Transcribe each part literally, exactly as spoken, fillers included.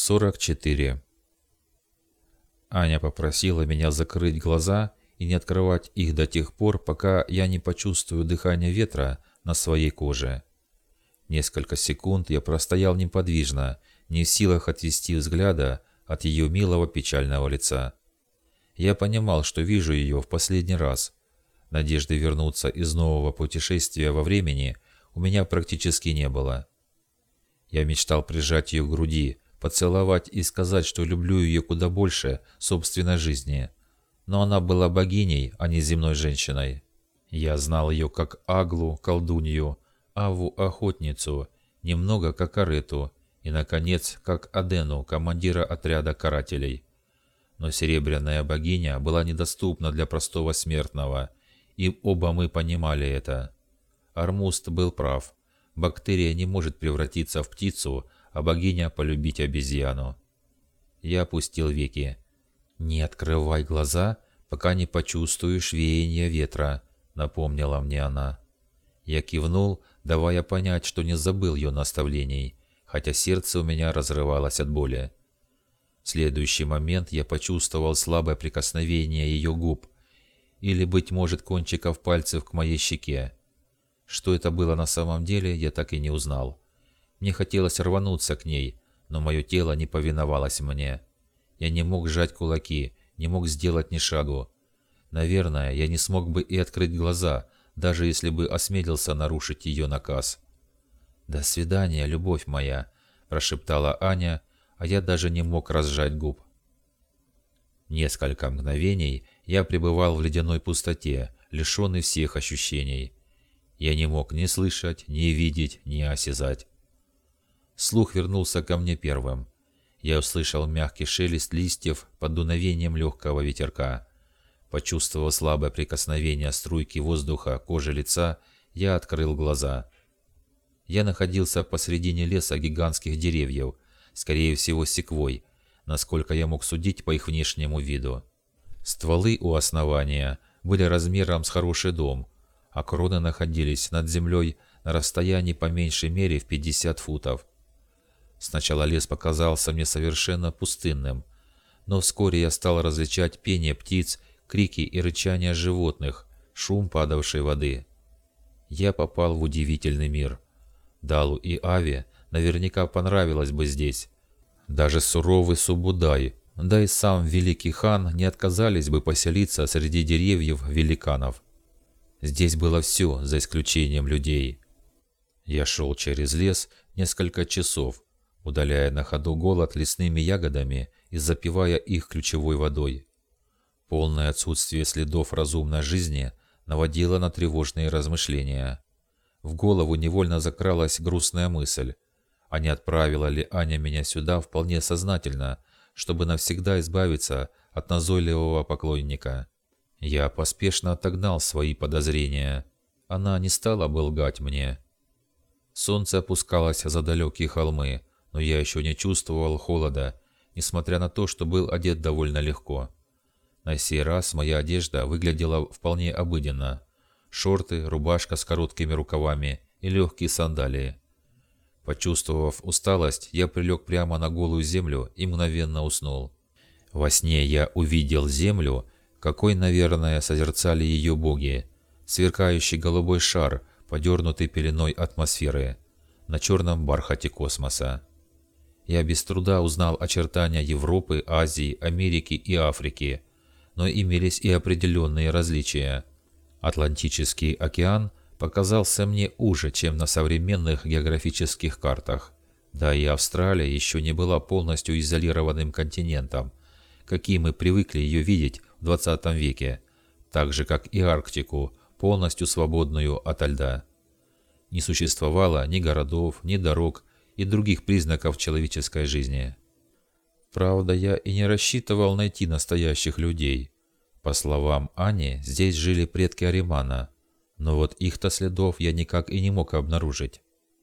сорок четыре. Аня попросила меня закрыть глаза и не открывать их до тех пор, пока я не почувствую дыхание ветра на своей коже. Несколько секунд я простоял неподвижно, не в силах отвести взгляда от ее милого печального лица. Я понимал, что вижу ее в последний раз. Надежды вернуться из нового путешествия во времени у меня практически не было. Я мечтал прижать ее к груди, поцеловать и сказать, что люблю ее куда больше собственной жизни. Но она была богиней, а не земной женщиной. Я знал ее как Аглу, колдунью, Аву, охотницу, немного как Арету и, наконец, как Адену, командира отряда карателей. Но серебряная богиня была недоступна для простого смертного, и оба мы понимали это. Армуст был прав. Бактерия не может превратиться в птицу, а богиня полюбить обезьяну. Я опустил веки. «Не открывай глаза, пока не почувствуешь веяние ветра», — напомнила мне она. Я кивнул, давая понять, что не забыл ее наставлений, хотя сердце у меня разрывалось от боли. В следующий момент я почувствовал слабое прикосновение ее губ, или, быть может, кончиков пальцев к моей щеке. Что это было на самом деле, я так и не узнал. Мне хотелось рвануться к ней, но мое тело не повиновалось мне. Я не мог сжать кулаки, не мог сделать ни шагу. Наверное, я не смог бы и открыть глаза, даже если бы осмелился нарушить ее наказ. «До свидания, любовь моя», – прошептала Аня, а я даже не мог разжать губ. Несколько мгновений я пребывал в ледяной пустоте, лишенный всех ощущений. Я не мог ни слышать, ни видеть, ни осязать. Слух вернулся ко мне первым. Я услышал мягкий шелест листьев под дуновением легкого ветерка. Почувствовав слабое прикосновение струйки воздуха к коже лица, я открыл глаза. Я находился посредине леса гигантских деревьев, скорее всего секвой, насколько я мог судить по их внешнему виду. Стволы у основания были размером с хороший дом, а кроны находились над землей на расстоянии по меньшей мере в пятьдесят футов. Сначала лес показался мне совершенно пустынным, но вскоре я стал различать пение птиц, крики и рычание животных, шум падавшей воды. Я попал в удивительный мир. Далу и Аве наверняка понравилось бы здесь. Даже суровый Субудай, да и сам великий хан не отказались бы поселиться среди деревьев великанов. Здесь было все, за исключением людей. Я шел через лес несколько часов, удаляя на ходу голод лесными ягодами и запивая их ключевой водой. Полное отсутствие следов разумной жизни наводило на тревожные размышления. В голову невольно закралась грустная мысль, а не отправила ли Аня меня сюда вполне сознательно, чтобы навсегда избавиться от назойливого поклонника. Я поспешно отогнал свои подозрения. Она не стала бы лгать мне. Солнце опускалось за далекие холмы, но я еще не чувствовал холода, несмотря на то, что был одет довольно легко. На сей раз моя одежда выглядела вполне обыденно. Шорты, рубашка с короткими рукавами и легкие сандалии. Почувствовав усталость, я прилег прямо на голую землю и мгновенно уснул. Во сне я увидел землю, какой, наверное, созерцали ее боги. Сверкающий голубой шар, подернутый пеленой атмосферы, на черном бархате космоса. Я без труда узнал очертания Европы, Азии, Америки и Африки, но имелись и определенные различия. Атлантический океан показался мне уже, чем на современных географических картах. Да и Австралия еще не была полностью изолированным континентом, каким мы привыкли ее видеть в двадцатом веке, так же как и Арктику, полностью свободную ото льда. Не существовало ни городов, ни дорог и других признаков человеческой жизни. Правда, я и не рассчитывал найти настоящих людей. По словам Ани, здесь жили предки Аримана, но вот их-то следов я никак и не мог обнаружить.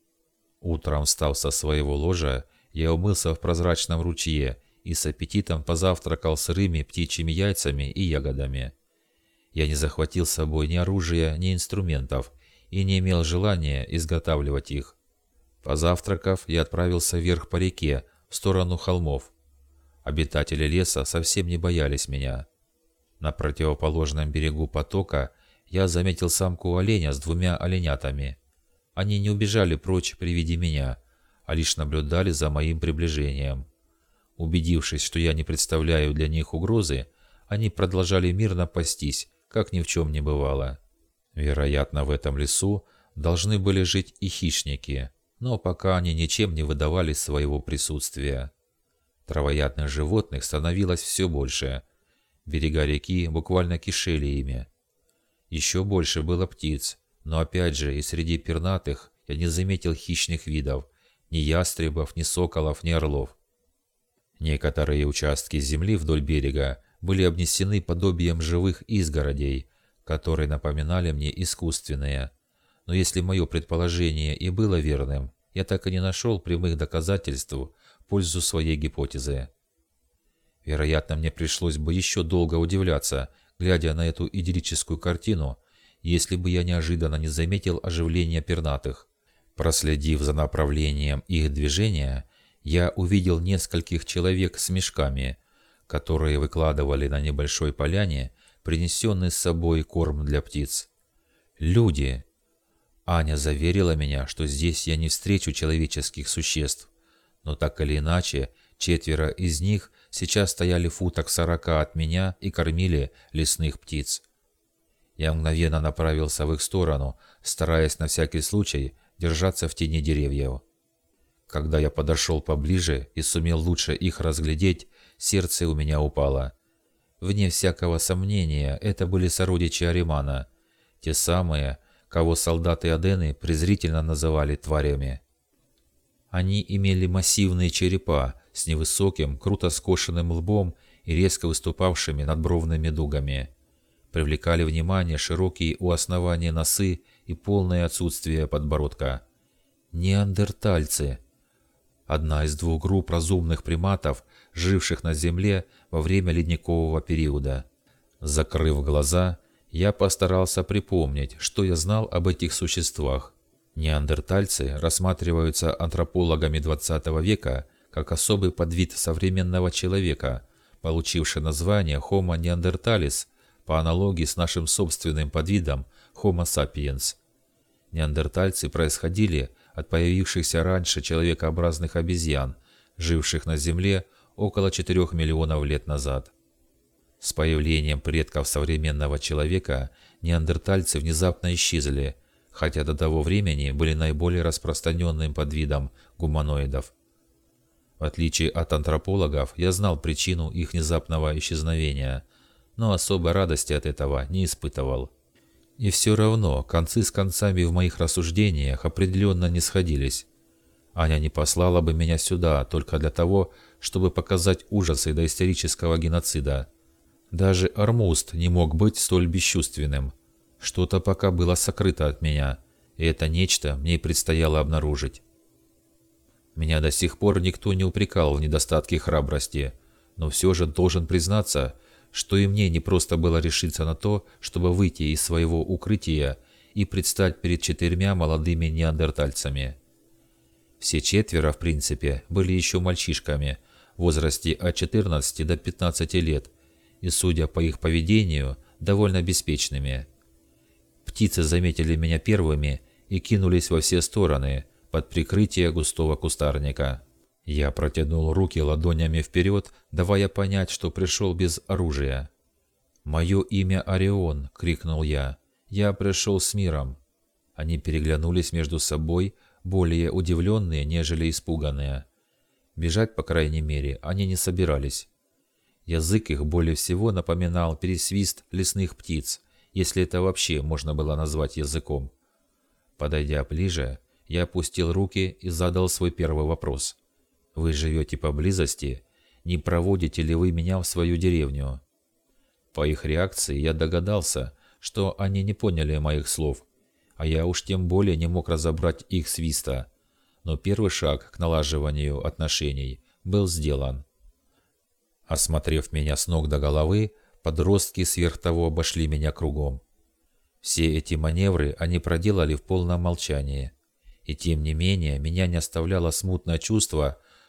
Утром, встав со своего ложа, я умылся в прозрачном ручье и с аппетитом позавтракал сырыми птичьими яйцами и ягодами. Я не захватил с собой ни оружия, ни инструментов и не имел желания изготавливать их. Позавтракав, я отправился вверх по реке, в сторону холмов. Обитатели леса совсем не боялись меня. На противоположном берегу потока я заметил самку оленя с двумя оленятами. Они не убежали прочь при виде меня, а лишь наблюдали за моим приближением. Убедившись, что я не представляю для них угрозы, они продолжали мирно пастись, как ни в чем не бывало. Вероятно, в этом лесу должны были жить и хищники, но пока они ничем не выдавали своего присутствия. Травоядных животных становилось все больше. Берега реки буквально кишели ими. Еще больше было птиц, но опять же и среди пернатых я не заметил хищных видов, ни ястребов, ни соколов, ни орлов. Некоторые участки земли вдоль берега были обнесены подобием живых изгородей, которые напоминали мне искусственные. Но если мое предположение и было верным, я так и не нашел прямых доказательств в пользу своей гипотезы. Вероятно, мне пришлось бы еще долго удивляться, глядя на эту идиллическую картину, если бы я неожиданно не заметил оживления пернатых. Проследив за направлением их движения, я увидел нескольких человек с мешками, которые выкладывали на небольшой поляне принесенный с собой корм для птиц. Люди! Аня заверила меня, что здесь я не встречу человеческих существ, но так или иначе, четверо из них сейчас стояли в футах сорока от меня и кормили лесных птиц. Я мгновенно направился в их сторону, стараясь на всякий случай держаться в тени деревьев. Когда я подошел поближе и сумел лучше их разглядеть, сердце у меня упало. Вне всякого сомнения, это были сородичи Аримана, те самые, кого солдаты Адены презрительно называли тварями. Они имели массивные черепа с невысоким, круто скошенным лбом и резко выступавшими надбровными дугами. Привлекали внимание широкие у основания носы и полное отсутствие подбородка. Неандертальцы. Одна из двух групп разумных приматов, живших на Земле во время ледникового периода. Закрыв глаза, я постарался припомнить, что я знал об этих существах. Неандертальцы рассматриваются антропологами двадцатого века как особый подвид современного человека, получивший название Homo neanderthalis по аналогии с нашим собственным подвидом Homo sapiens. Неандертальцы происходили от появившихся раньше человекообразных обезьян, живших на Земле около четырёх миллионов лет назад. С появлением предков современного человека неандертальцы внезапно исчезли, хотя до того времени были наиболее распространенным подвидом гуманоидов. В отличие от антропологов, я знал причину их внезапного исчезновения, но особой радости от этого не испытывал. И все равно концы с концами в моих рассуждениях определенно не сходились. Аня не послала бы меня сюда только для того, чтобы показать ужасы доисторического геноцида. Даже Армуст не мог быть столь бесчувственным. Что-то пока было сокрыто от меня, и это нечто мне предстояло обнаружить. Меня до сих пор никто не упрекал в недостатке храбрости, но все же должен признаться, что и мне не просто было решиться на то, чтобы выйти из своего укрытия и предстать перед четырьмя молодыми неандертальцами. Все четверо, в принципе, были еще мальчишками, в возрасте от четырнадцати до пятнадцати лет, и, судя по их поведению, довольно беспечными. Птицы заметили меня первыми и кинулись во все стороны, под прикрытие густого кустарника. Я протянул руки ладонями вперед, давая понять, что пришел без оружия. «Мое имя Орион!» — крикнул я. «Я пришел с миром!» Они переглянулись между собой, более удивленные, нежели испуганные. Бежать, по крайней мере, они не собирались. Язык их более всего напоминал пересвист лесных птиц, если это вообще можно было назвать языком. Подойдя ближе, я опустил руки и задал свой первый вопрос. «Вы живете поблизости? Не проводите ли вы меня в свою деревню?» По их реакции я догадался, что они не поняли моих слов, а я уж тем более не мог разобрать их свиста. Но первый шаг к налаживанию отношений был сделан. Осмотрев меня с ног до головы, подростки сверх того обошли меня кругом. Все эти маневры они проделали в полном молчании. И тем не менее, меня не оставляло смутное чувство,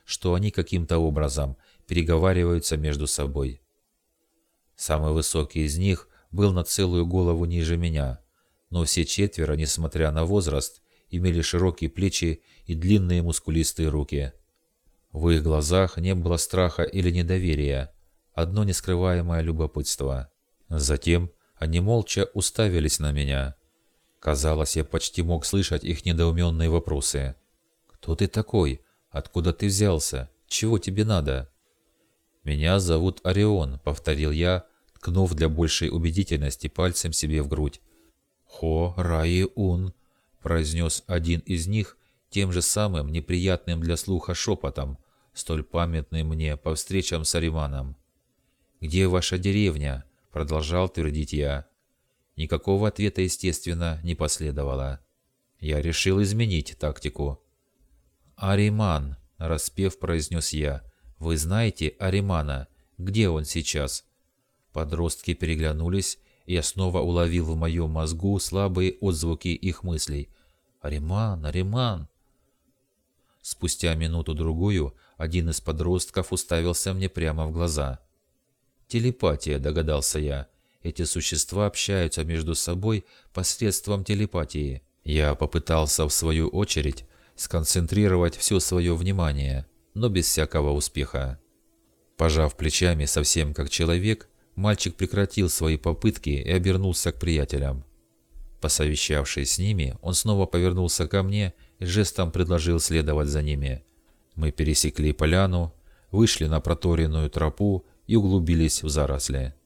что они каким-то образом переговариваются между собой. Самый высокий из них был на целую голову ниже меня, но все четверо, несмотря на возраст, имели широкие плечи и длинные мускулистые руки. В их глазах не было страха или недоверия, одно нескрываемое любопытство. Затем они молча уставились на меня. Казалось, я почти мог слышать их недоуменные вопросы. «Кто ты такой? Откуда ты взялся? Чего тебе надо?» «Меня зовут Орион», — повторил я, ткнув для большей убедительности пальцем себе в грудь. «Хо-Раи-Ун», — произнес один из них тем же самым неприятным для слуха шепотом, столь памятным мне по встречам с Ариманом. «Где ваша деревня?» — продолжал твердить я. Никакого ответа, естественно, не последовало. Я решил изменить тактику. «Ариман», — распев произнес я, — «вы знаете Аримана? Где он сейчас?» Подростки переглянулись, и я снова уловил в моем мозгу слабые отзвуки их мыслей. «Ариман, Ариман!» Спустя минуту-другую один из подростков уставился мне прямо в глаза. «Телепатия», — догадался я. «Эти существа общаются между собой посредством телепатии». Я попытался, в свою очередь, сконцентрировать все свое внимание, но без всякого успеха. Пожав плечами совсем как человек, мальчик прекратил свои попытки и обернулся к приятелям. Посовещавшись с ними, он снова повернулся ко мне и жестом предложил следовать за ними. Мы пересекли поляну, вышли на проторенную тропу и углубились в заросли.